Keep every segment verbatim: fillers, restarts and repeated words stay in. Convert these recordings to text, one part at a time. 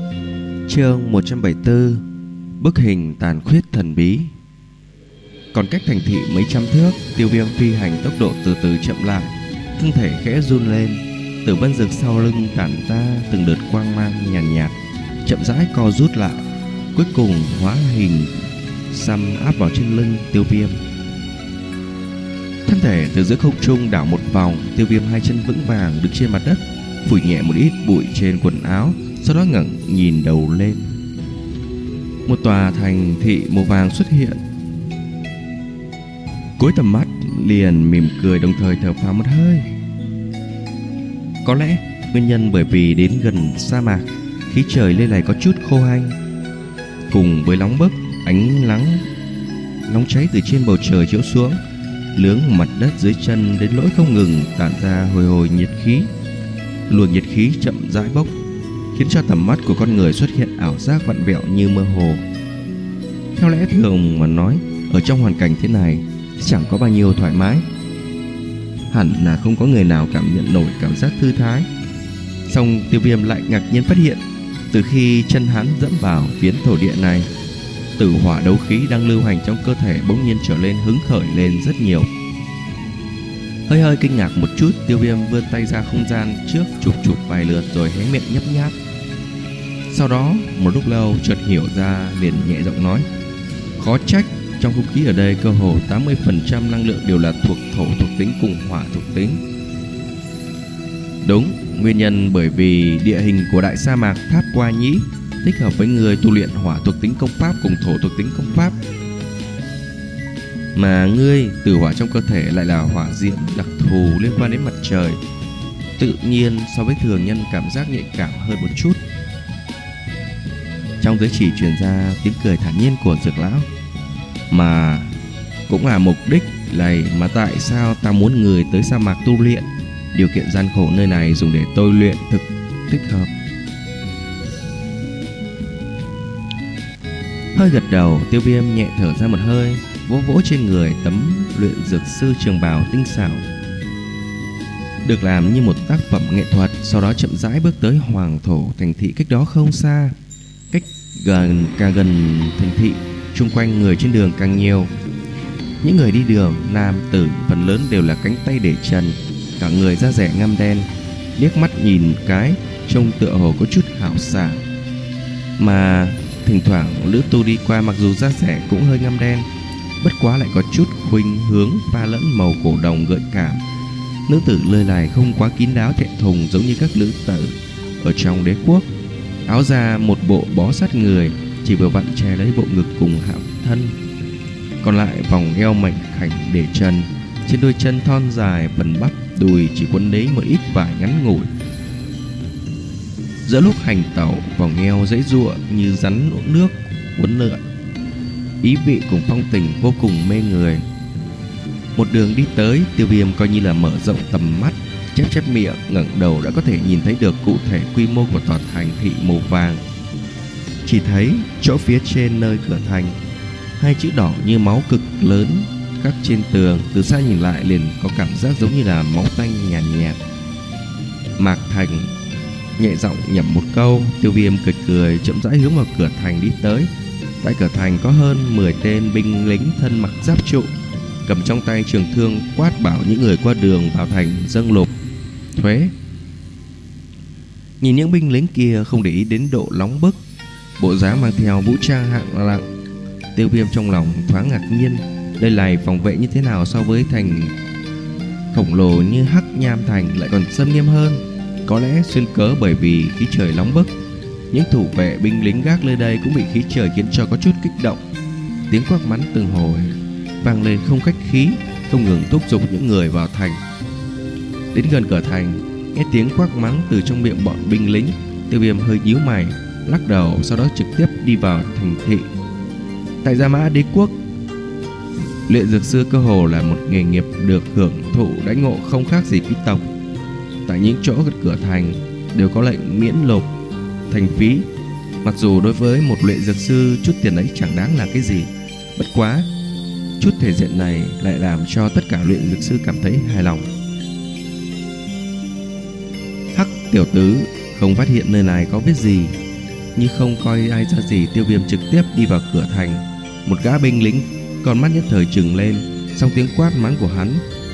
Chương một trăm bảy mươi tư. Bức hình tàn khuyết thần bí. Còn cách thành thị mấy trăm thước, Tiêu Viêm phi hành tốc độ từ từ chậm lại, thân thể khẽ run lên. Tử vân dực sau lưng tản ra từng đợt quang mang nhàn nhạt, nhạt, chậm rãi co rút lại, cuối cùng hóa hình xăm áp vào trên lưng Tiêu Viêm. Thân thể từ giữa không trung đảo một vòng, Tiêu Viêm hai chân vững vàng đứng trên mặt đất, phủi nhẹ một ít bụi trên quần áo, sau đó ngẩng nhìn đầu lên. Một tòa thành thị màu vàng xuất hiện. Cuối tầm mắt liền mỉm cười, đồng thời thở phào một hơi. Có lẽ nguyên nhân bởi vì đến gần sa mạc, khí trời nơi này có chút khô hanh, cùng với nóng bức, ánh nắng nóng cháy từ trên bầu trời chiếu xuống, lướng mặt đất dưới chân đến nỗi không ngừng tản ra hồi hồi nhiệt khí. Luồng nhiệt khí chậm rãi bốc, khiến cho tầm mắt của con người xuất hiện ảo giác vặn vẹo như mơ hồ. Theo lẽ thường mà nói, ở trong hoàn cảnh thế này chẳng có bao nhiêu thoải mái, hẳn là không có người nào cảm nhận nổi cảm giác thư thái. Song Tiêu Viêm lại ngạc nhiên phát hiện, từ khi chân hắn dẫm vào phiến thổ địa này, tử hỏa đấu khí đang lưu hành trong cơ thể bỗng nhiên trở lên hứng khởi lên rất nhiều. Hơi hơi kinh ngạc một chút, Tiêu Viêm vươn tay ra không gian trước chụp chụp vài lượt rồi hé miệng nhấp nháp. Sau đó một lúc lâu chợt hiểu ra, liền nhẹ giọng nói: khó trách trong không khí ở đây cơ hồ tám mươi phần trăm năng lượng đều là thuộc thổ thuộc tính cùng hỏa thuộc tính. Đúng, nguyên nhân bởi vì địa hình của đại sa mạc Tháp Qua Nhĩ thích hợp với người tu luyện hỏa thuộc tính công pháp cùng thổ thuộc tính công pháp, mà ngươi tử hỏa trong cơ thể lại là hỏa diễm đặc thù liên quan đến mặt trời, tự nhiên so với thường nhân cảm giác nhạy cảm hơn một chút. Trong giới chỉ truyền ra tiếng cười thản nhiên của Dược lão: mà cũng là mục đích này mà tại sao ta muốn người tới sa mạc tu luyện. Điều kiện gian khổ nơi này dùng để tôi luyện thực thích hợp. Hơi gật đầu, Tiêu Viêm nhẹ thở ra một hơi, vỗ vỗ trên người tấm luyện dược sư trường bào tinh xảo, được làm như một tác phẩm nghệ thuật. Sau đó chậm rãi bước tới hoàng thổ thành thị cách đó không xa. Cách gần càng gần thành thị, xung quanh người trên đường càng nhiều. Những người đi đường nam tử phần lớn đều là cánh tay để trần, cả người da rẻ ngăm đen, liếc mắt nhìn cái trông tựa hồ có chút hảo xả. Mà thỉnh thoảng lữ tu đi qua, mặc dù da rẻ cũng hơi ngăm đen, bất quá lại có chút khuynh hướng pha lẫn màu cổ đồng gợi cảm. Nữ tử lơi này không quá kín đáo thẹn thùng giống như các nữ tử ở trong đế quốc. Áo da một bộ bó sát người, chỉ vừa vặn che lấy bộ ngực cùng hạ thân, còn lại vòng eo mảnh khảnh để trần. Trên đôi chân thon dài phần bắp đùi chỉ quấn lấy một ít vải ngắn ngủi. Giữa lúc hành tẩu, vòng eo dãy giụa như rắn nước uốn lượn, ý vị cùng phong tình vô cùng mê người. Một đường đi tới, Tiêu Viêm coi như là mở rộng tầm mắt, chép chép miệng, ngẩng đầu đã có thể nhìn thấy được cụ thể quy mô của tòa thành thị màu vàng. Chỉ thấy chỗ phía trên nơi cửa thành, hai chữ đỏ như máu cực lớn khắc trên tường, từ xa nhìn lại liền có cảm giác giống như là máu tanh nhàn nhạt, nhạt. Mạc Thành nhẹ giọng nhẩm một câu. Tiêu Viêm cười cười chậm rãi hướng vào cửa thành đi tới. Tại cửa thành có hơn mười tên binh lính thân mặc giáp trụ, cầm trong tay trường thương quát bảo những người qua đường vào thành dâng nộp thuế. Nhìn những binh lính kia không để ý đến độ nóng bức, bộ dáng mang theo vũ trang hạng nặng, Tiêu Viêm trong lòng thoáng ngạc nhiên. Đây là phòng vệ như thế nào so với thành khổng lồ như Hắc Nham Thành lại còn xâm nghiêm hơn? Có lẽ xuyên cớ bởi vì khí trời nóng bức, những thủ vệ binh lính gác nơi đây cũng bị khí trời khiến cho có chút kích động. Tiếng quát mắng từng hồi vang lên không khách khí, không ngừng thúc giục những người vào thành. Đến gần cửa thành, nghe tiếng quát mắng từ trong miệng bọn binh lính, Tiêu Viêm hơi nhíu mày, lắc đầu, sau đó trực tiếp đi vào thành thị. Tại Gia Mã Đế quốc, luyện dược sư cơ hồ là một nghề nghiệp được hưởng thụ đãi ngộ không khác gì quý tộc. Tại những chỗ gần cửa thành đều có lệnh miễn nộp thành phí. Mặc dù đối với một luyện dược sư chút tiền ấy chẳng đáng là cái gì, bất quá chút thể diện này lại làm cho tất cả luyện dược sư cảm thấy hài lòng. Hắc tiểu tứ không phát hiện nơi này có vết gì. Như không coi ai ra gì, Tiêu Viêm trực tiếp đi vào cửa thành. Một gã binh lính con mắt nhất thời trừng lên, trong tiếng quát mắng của hắn,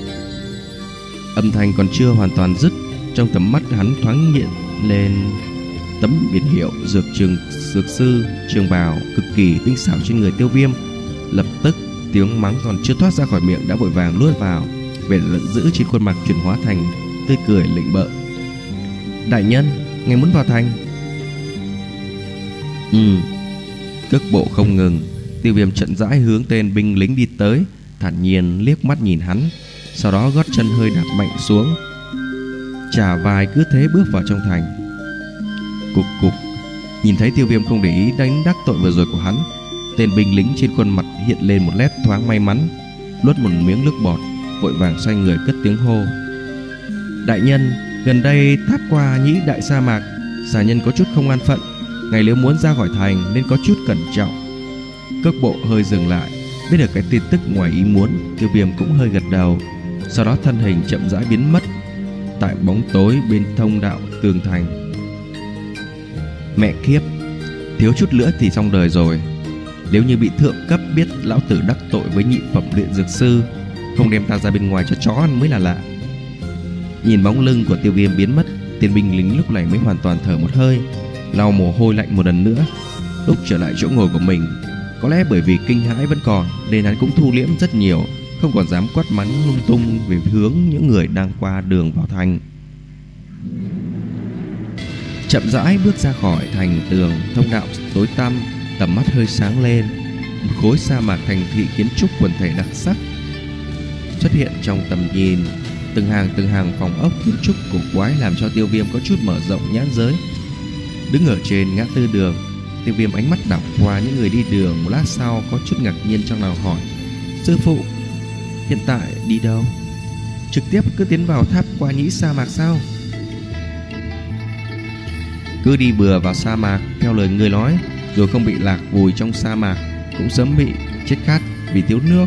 âm thanh còn chưa hoàn toàn dứt, trong tầm mắt hắn thoáng hiện lên tấm biển hiệu dược trường dược sư trường bào cực kỳ tinh xảo trên người Tiêu Viêm. Lập tức tiếng mắng còn chưa thoát ra khỏi miệng đã vội vàng nuốt vào, vẻ giận dữ trên khuôn mặt chuyển hóa thành tươi cười lịnh bợ. Đại nhân, ngài muốn vào thành? Ừ. Cước bộ không ngừng, Tiêu Viêm chậm rãi hướng tên binh lính đi tới, thản nhiên liếc mắt nhìn hắn, sau đó gót chân hơi đạp mạnh xuống, chà vai cứ thế bước vào trong thành. Cục cục. Nhìn thấy Tiêu Viêm không để ý đánh đắc tội vừa rồi của hắn, tên binh lính trên khuôn mặt hiện lên một nét thoáng may mắn, nuốt một miếng nước bọt, vội vàng xoay người cất tiếng hô. Đại nhân, gần đây tháp qua nhĩ đại sa mạc, xà nhân có chút không an phận, ngài nếu muốn ra khỏi thành nên có chút cẩn trọng. Cước bộ hơi dừng lại, biết được cái tin tức ngoài ý muốn, Tiêu Viêm cũng hơi gật đầu, sau đó thân hình chậm rãi biến mất tại bóng tối bên thông đạo tường thành. Mẹ kiếp, thiếu chút nữa thì xong đời rồi. Nếu như bị thượng cấp biết lão tử đắc tội với nhị phẩm luyện dược sư, không đem ta ra bên ngoài cho chó ăn mới là lạ. Nhìn bóng lưng của Tiêu Viêm biến mất, tên binh lính lúc này mới hoàn toàn thở một hơi, lau mồ hôi lạnh một lần nữa, lúc trở lại chỗ ngồi của mình. Có lẽ bởi vì kinh hãi vẫn còn nên hắn cũng thu liễm rất nhiều, không còn dám quát mắng lung tung về hướng những người đang qua đường vào thành. Chậm rãi bước ra khỏi thành tường thông đạo tối tăm, tầm mắt hơi sáng lên. Một khối sa mạc thành thị kiến trúc quần thể đặc sắc xuất hiện trong tầm nhìn. Từng hàng từng hàng phòng ốc kiến trúc cổ quái làm cho Tiêu Viêm có chút mở rộng nhãn giới. Đứng ở trên ngã tư đường, Tiêu Viêm ánh mắt đảo qua những người đi đường, một lát sau có chút ngạc nhiên trong lòng hỏi: sư phụ, hiện tại đi đâu? Trực tiếp cứ tiến vào tháp qua nhĩ sa mạc sao? Cứ đi bừa vào sa mạc theo lời người nói, rồi không bị lạc vùi trong sa mạc, cũng sớm bị chết khát vì thiếu nước.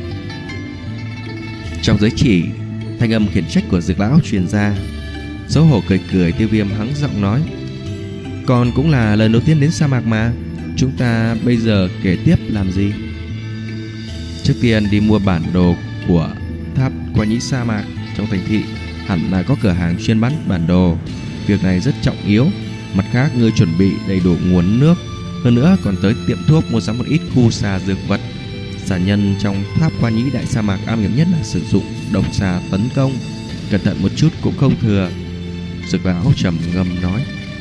Trong giới chỉ, thanh âm khiển trách của Dược lão truyền ra. Xấu hổ cười cười, Tiêu Viêm hắng giọng nói: còn cũng là lần đầu tiên đến sa mạc mà, chúng ta bây giờ kể tiếp làm gì? Trước tiên đi mua bản đồ của tháp qua nhĩ sa mạc. Trong thành thị hẳn là có cửa hàng chuyên bán bản đồ, việc này rất trọng yếu. Mặt khác, ngươi chuẩn bị đầy đủ nguồn nước, hơn nữa còn tới tiệm thuốc mua sắm một ít khu xà dược vật. Xà nhân trong tháp qua nhĩ đại sa mạc am hiểu nhất là sử dụng độc xà tấn công, cẩn thận một chút cũng không thừa. Dược lão trầm ngâm nói: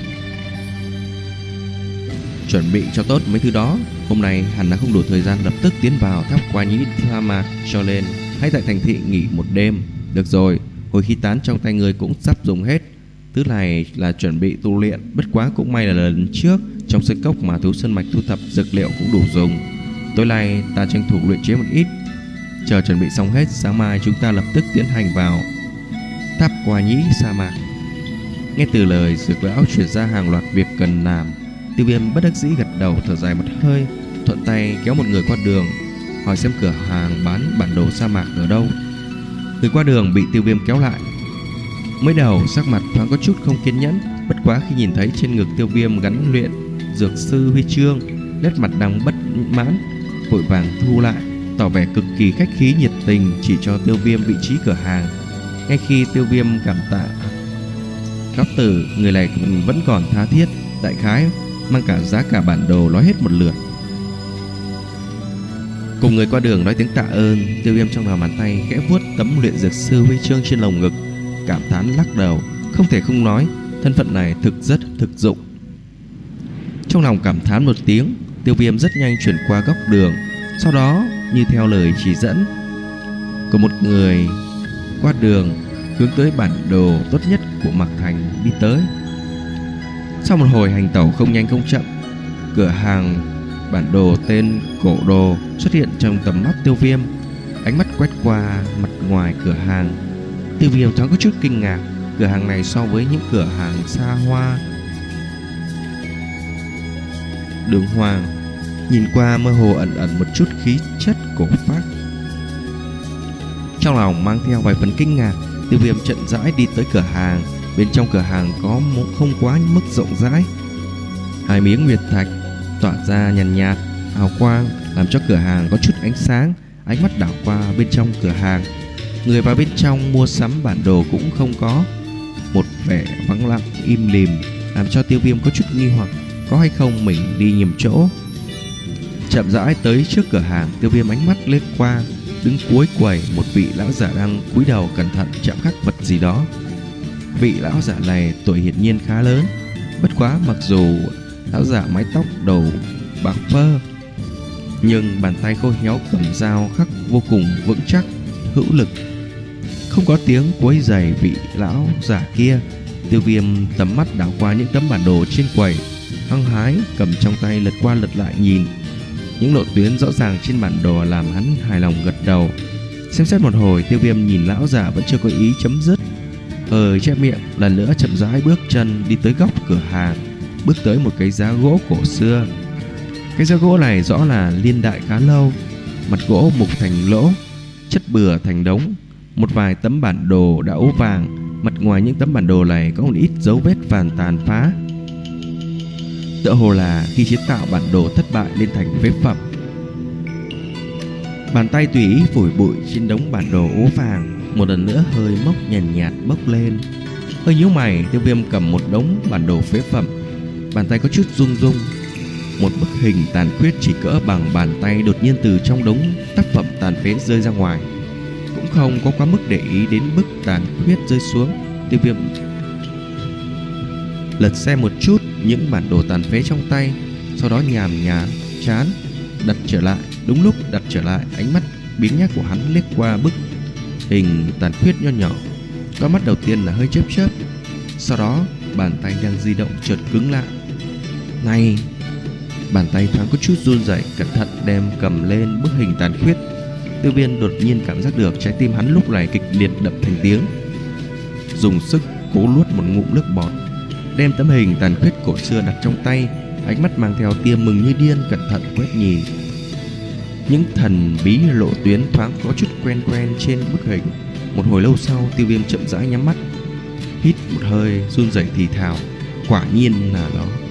chuẩn bị cho tốt mấy thứ đó, hôm nay hẳn là không đủ thời gian lập tức tiến vào tháp qua nhĩ sa mạc, cho nên hãy tại thành thị nghỉ một đêm. Được rồi, hồi khí tán trong tay người cũng sắp dùng hết, thứ này là chuẩn bị tu luyện. Bất quá cũng may là lần trước trong sơn cốc mà thú sơn mạch thu thập dược liệu cũng đủ dùng. Tối nay ta tranh thủ luyện chế một ít, chờ chuẩn bị xong hết, sáng mai chúng ta lập tức tiến hành vào tháp qua nhĩ sa mạc. Nghe từ lời Dược lão truyền ra hàng loạt việc cần làm, Tiêu Viêm bất đắc dĩ gật đầu thở dài một hơi, thuận tay kéo một người qua đường hỏi xem cửa hàng bán bản đồ sa mạc ở đâu. Người qua đường bị Tiêu Viêm kéo lại, mới đầu sắc mặt thoáng có chút không kiên nhẫn, bất quá khi nhìn thấy trên ngực Tiêu Viêm gắn luyện dược sư huy chương, nét mặt đang bất mãn, vội vàng thu lại, tỏ vẻ cực kỳ khách khí nhiệt tình chỉ cho Tiêu Viêm vị trí cửa hàng. Ngay khi Tiêu Viêm cảm tạ lão tử, người này vẫn còn tha thiết, đại khái mang cả giá cả bản đồ nói hết một lượt. Cùng người qua đường nói tiếng tạ ơn, Tiêu Viêm trong lòng bàn tay khẽ vuốt tấm luyện dược sư huy chương trên lồng ngực, cảm thán lắc đầu, không thể không nói, thân phận này thực rất thực dụng. Trong lòng cảm thán một tiếng, Tiêu Viêm rất nhanh chuyển qua góc đường, sau đó như theo lời chỉ dẫn của một người qua đường, hướng tới bản đồ tốt nhất của Mạc Thành đi tới. Sau một hồi hành tẩu không nhanh không chậm, cửa hàng bản đồ tên Cổ Đồ xuất hiện trong tầm mắt Tiêu Viêm. Ánh mắt quét qua mặt ngoài cửa hàng, Tiêu Viêm thoáng có chút kinh ngạc. Cửa hàng này so với những cửa hàng xa hoa đường hoàng, nhìn qua mơ hồ ẩn ẩn một chút khí chất cổ phác. Trong lòng mang theo vài phần kinh ngạc, Tiêu Viêm chậm rãi đi tới cửa hàng. Bên trong cửa hàng có một không quá mức rộng rãi, Hai miếng nguyệt thạch tỏa ra nhàn nhạt hào quang, làm cho cửa hàng có chút ánh sáng. Ánh mắt đảo qua bên trong cửa hàng, người vào bên trong mua sắm bản đồ cũng không có. Một vẻ vắng lặng im lìm làm cho Tiêu Viêm có chút nghi hoặc có hay không mình đi nhầm chỗ. Chậm rãi tới trước cửa hàng, Tiêu Viêm ánh mắt lướt qua, đứng cuối quầy một vị lão giả đang cúi đầu cẩn thận chạm khắc vật gì đó. Vị lão giả này tuổi hiển nhiên khá lớn, bất quá mặc dù lão giả mái tóc đầu bạc phơ, nhưng bàn tay khô héo cầm dao khắc vô cùng vững chắc, hữu lực. Không có tiếng quấy rầy vị lão giả kia, Tiêu Viêm tầm mắt đảo qua những tấm bản đồ trên quầy, hăng hái cầm trong tay lật qua lật lại nhìn. Những lộ tuyến rõ ràng trên bản đồ làm hắn hài lòng gật đầu. Xem xét một hồi, Tiêu Viêm nhìn lão giả vẫn chưa có ý chấm dứt, ờ che miệng, lần nữa chậm rãi bước chân đi tới góc cửa hàng, bước tới một cái giá gỗ cổ xưa. Cái giá gỗ này rõ là niên đại khá lâu, mặt gỗ mục thành lỗ, chất bừa thành đống. Một vài tấm bản đồ đã ố vàng, mặt ngoài những tấm bản đồ này có một ít dấu vết phàn tàn phá, tựa hồ là khi chế tạo bản đồ thất bại lên thành phế phẩm. Bàn tay tùy ý phủi bụi trên đống bản đồ ố vàng, một lần nữa hơi mốc nhàn nhạt, nhạt bốc lên. Hơi nhíu mày, Tiêu Viêm cầm một đống bản đồ phế phẩm, bàn tay có chút rung rung. Một bức hình tàn khuyết chỉ cỡ bằng bàn tay đột nhiên từ trong đống tác phẩm tàn phế rơi ra ngoài. Cũng không có quá mức để ý đến bức tàn khuyết rơi xuống. Tiêu Viêm lật xem một chút những bản đồ tàn phế trong tay, sau đó nhàm nhán chán đặt trở lại. Đúng lúc đặt trở lại, ánh mắt biếng nhác của hắn liếc qua bức hình tàn khuyết nho nhỏ. Con mắt đầu tiên là hơi chớp chớp, sau đó bàn tay đang di động chợt cứng lại. Này, bàn tay thoáng có chút run rẩy, cẩn thận đem cầm lên bức hình tàn khuyết. Tiêu Viêm đột nhiên cảm giác được trái tim hắn lúc này kịch liệt đập thành tiếng, dùng sức cố nuốt một ngụm nước bọt, đem tấm hình tàn khuyết cổ xưa đặt trong tay, ánh mắt mang theo tia mừng như điên, cẩn thận quét nhìn. Những thần bí lộ tuyến thoáng có chút quen quen trên bức hình. Một hồi lâu sau, Tiêu Viêm chậm rãi nhắm mắt, hít một hơi, run rẩy thì thào: quả nhiên là nó.